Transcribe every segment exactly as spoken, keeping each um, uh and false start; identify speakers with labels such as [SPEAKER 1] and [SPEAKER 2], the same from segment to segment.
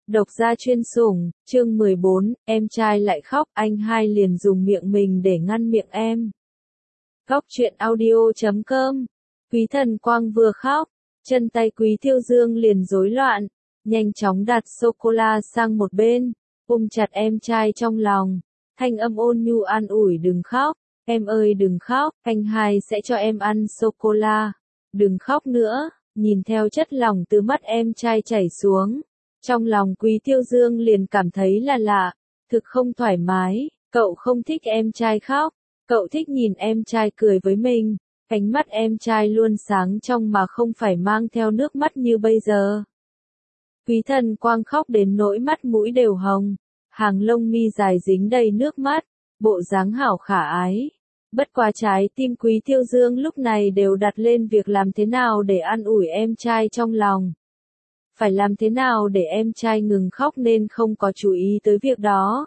[SPEAKER 1] Độc gia chuyên sủng, chương mười bốn, em trai lại khóc, anh hai liền dùng miệng mình để ngăn miệng em. Góc truyện audio chấm com. Quý Thần Quang vừa khóc, chân tay Quý Thiêu Dương liền rối loạn, nhanh chóng đặt sô-cô-la sang một bên, ôm chặt em trai trong lòng, thanh âm ôn nhu an ủi đừng khóc, em ơi đừng khóc, anh hai sẽ cho em ăn sô-cô-la, đừng khóc nữa, nhìn theo chất lỏng từ mắt em trai chảy xuống. Trong lòng Quý Thiêu Dương liền cảm thấy là lạ, thực không thoải mái, cậu không thích em trai khóc, cậu thích nhìn em trai cười với mình, ánh mắt em trai luôn sáng trong mà không phải mang theo nước mắt như bây giờ. Quý Thần Quang khóc đến nỗi mắt mũi đều hồng, hàng lông mi dài dính đầy nước mắt, bộ dáng hảo khả ái. Bất quá trái tim Quý Thiêu Dương lúc này đều đặt lên việc làm thế nào để an ủi em trai trong lòng. Phải làm thế nào để em trai ngừng khóc nên không có chú ý tới việc đó.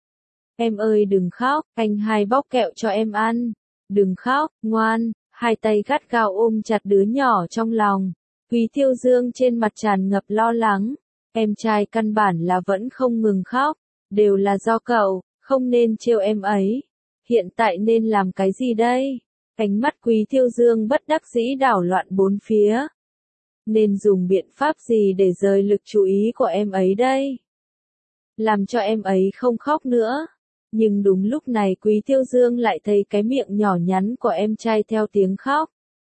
[SPEAKER 1] Em ơi đừng khóc, anh hai bóc kẹo cho em ăn. Đừng khóc, ngoan, hai tay gắt gao ôm chặt đứa nhỏ trong lòng. Quý Thiêu Dương trên mặt tràn ngập lo lắng. Em trai căn bản là vẫn không ngừng khóc. Đều là do cậu, không nên trêu em ấy. Hiện tại nên làm cái gì đây? Ánh mắt Quý Thiêu Dương bất đắc dĩ đảo loạn bốn phía. Nên dùng biện pháp gì để rời lực chú ý của em ấy đây? Làm cho em ấy không khóc nữa. Nhưng đúng lúc này Quý Thiêu Dương lại thấy cái miệng nhỏ nhắn của em trai theo tiếng khóc.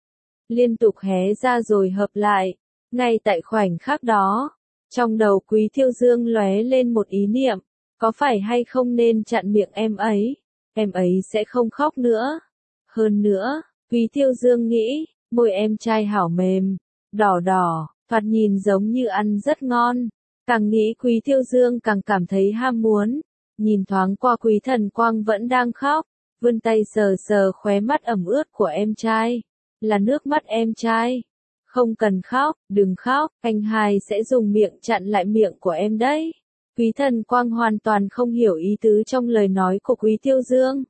[SPEAKER 1] Liên tục hé ra rồi hợp lại. Ngay tại khoảnh khắc đó, trong đầu Quý Thiêu Dương lóe lên một ý niệm. Có phải hay không nên chặn miệng em ấy? Em ấy sẽ không khóc nữa. Hơn nữa, Quý Thiêu Dương nghĩ, môi em trai hảo mềm. Đỏ đỏ, thoạt nhìn giống như ăn rất ngon. Càng nghĩ Quý Thiêu Dương càng cảm thấy ham muốn. Nhìn thoáng qua Quý Thần Quang vẫn đang khóc, vươn tay sờ sờ khóe mắt ẩm ướt của em trai. Là nước mắt em trai. Không cần khóc, đừng khóc, anh hai sẽ dùng miệng chặn lại miệng của em đấy. Quý Thần Quang hoàn toàn không hiểu ý tứ trong lời nói của Quý Thiêu Dương.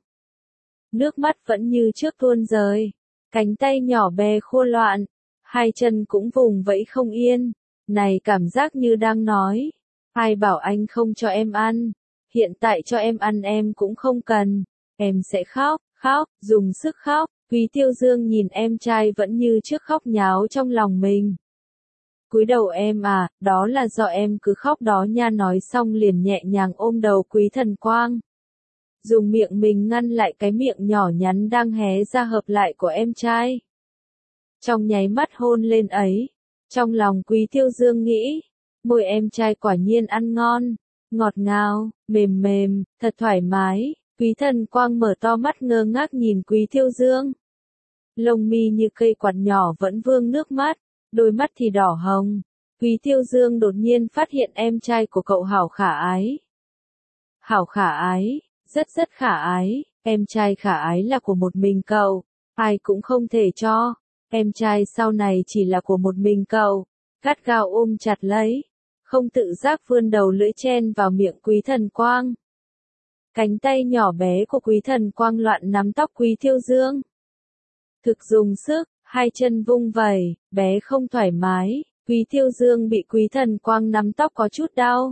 [SPEAKER 1] Nước mắt vẫn như trước tuôn rơi, cánh tay nhỏ bé khô loạn. Hai chân cũng vùng vẫy không yên, này cảm giác như đang nói, ai bảo anh không cho em ăn, hiện tại cho em ăn em cũng không cần, em sẽ khóc, khóc, dùng sức khóc, Quý Thiêu Dương nhìn em trai vẫn như trước khóc nháo trong lòng mình. Cúi đầu em à, đó là do em cứ khóc đó nha nói xong liền nhẹ nhàng ôm đầu Quý Thần Quang. Dùng miệng mình ngăn lại cái miệng nhỏ nhắn đang hé ra hợp lại của em trai. Trong nháy mắt hôn lên ấy, trong lòng Quý Thiêu Dương nghĩ, môi em trai quả nhiên ăn ngon, ngọt ngào, mềm mềm, thật thoải mái. Quý Thần Quang mở to mắt ngơ ngác nhìn Quý Thiêu Dương. Lông mi như cây quạt nhỏ vẫn vương nước mắt, đôi mắt thì đỏ hồng. Quý Thiêu Dương đột nhiên phát hiện em trai của cậu hảo khả ái. Hảo khả ái, rất rất khả ái, em trai khả ái là của một mình cậu, ai cũng không thể cho. Em trai sau này chỉ là của một mình cậu, gắt gao ôm chặt lấy, không tự giác vươn đầu lưỡi chen vào miệng Quý Thần Quang. Cánh tay nhỏ bé của Quý Thần Quang loạn nắm tóc Quý Thiêu Dương. Thực dùng sức, hai chân vung vẩy, bé không thoải mái, Quý Thiêu Dương bị Quý Thần Quang nắm tóc có chút đau.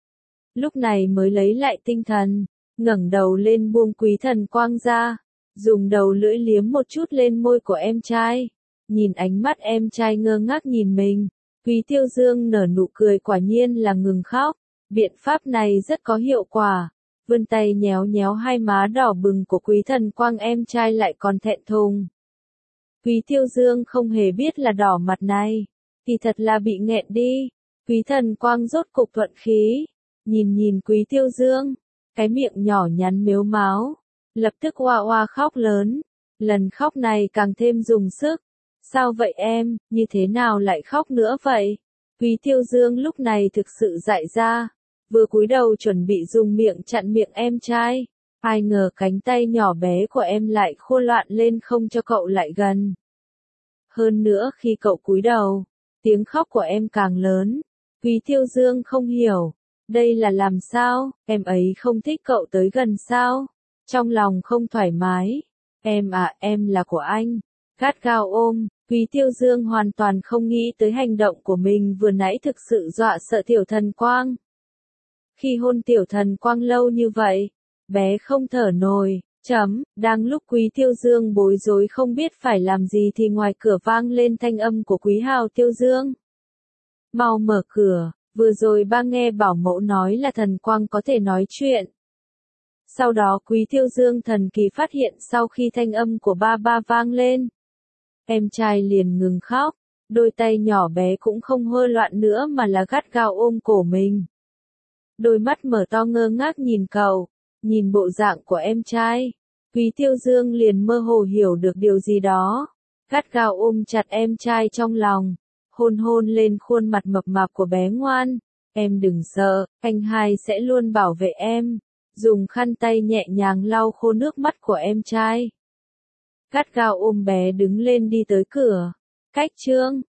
[SPEAKER 1] Lúc này mới lấy lại tinh thần, ngẩng đầu lên buông Quý Thần Quang ra, dùng đầu lưỡi liếm một chút lên môi của em trai. Nhìn ánh mắt em trai ngơ ngác nhìn mình, Quý Thiêu Dương nở nụ cười quả nhiên là ngừng khóc. Biện pháp này rất có hiệu quả. Vươn tay nhéo nhéo hai má đỏ bừng của Quý Thần Quang em trai lại còn thẹn thùng. Quý Thiêu Dương không hề biết là đỏ mặt này, thì thật là bị nghẹn đi. Quý Thần Quang rốt cục thuận khí, nhìn nhìn Quý Thiêu Dương, cái miệng nhỏ nhắn mếu máo, lập tức oa oa khóc lớn. Lần khóc này càng thêm dùng sức. Sao vậy em, như thế nào lại khóc nữa vậy? Quý Thiêu Dương lúc này thực sự dại ra, vừa cúi đầu chuẩn bị dùng miệng chặn miệng em trai, ai ngờ cánh tay nhỏ bé của em lại khô loạn lên không cho cậu lại gần. Hơn nữa khi cậu cúi đầu, tiếng khóc của em càng lớn. Quý Thiêu Dương không hiểu, đây là làm sao, em ấy không thích cậu tới gần sao? Trong lòng không thoải mái, em à em là của anh. Gắt gao ôm, Quý Thiêu Dương hoàn toàn không nghĩ tới hành động của mình vừa nãy thực sự dọa sợ Tiểu Thần Quang. Khi hôn tiểu thần quang lâu như vậy, bé không thở nổi, chấm, đang lúc Quý Tiêu Dương bối rối không biết phải làm gì thì ngoài cửa vang lên thanh âm của Quý Hào Tiêu Dương. Mau mở cửa, vừa rồi ba nghe bảo mẫu nói là thần quang có thể nói chuyện. Sau đó Quý Tiêu Dương thần kỳ phát hiện sau khi thanh âm của ba ba vang lên, em trai liền ngừng khóc, đôi tay nhỏ bé cũng không hơ loạn nữa mà là gắt gao ôm cổ mình. Đôi mắt mở to ngơ ngác nhìn cậu, nhìn bộ dạng của em trai, Quý Tiêu Dương liền mơ hồ hiểu được điều gì đó, gắt gao ôm chặt em trai trong lòng, hôn hôn lên khuôn mặt mập mạp của bé ngoan, em đừng sợ, anh hai sẽ luôn bảo vệ em, dùng khăn tay nhẹ nhàng lau khô nước mắt của em trai. Gắt gao ôm bé đứng lên đi tới cửa, cách chương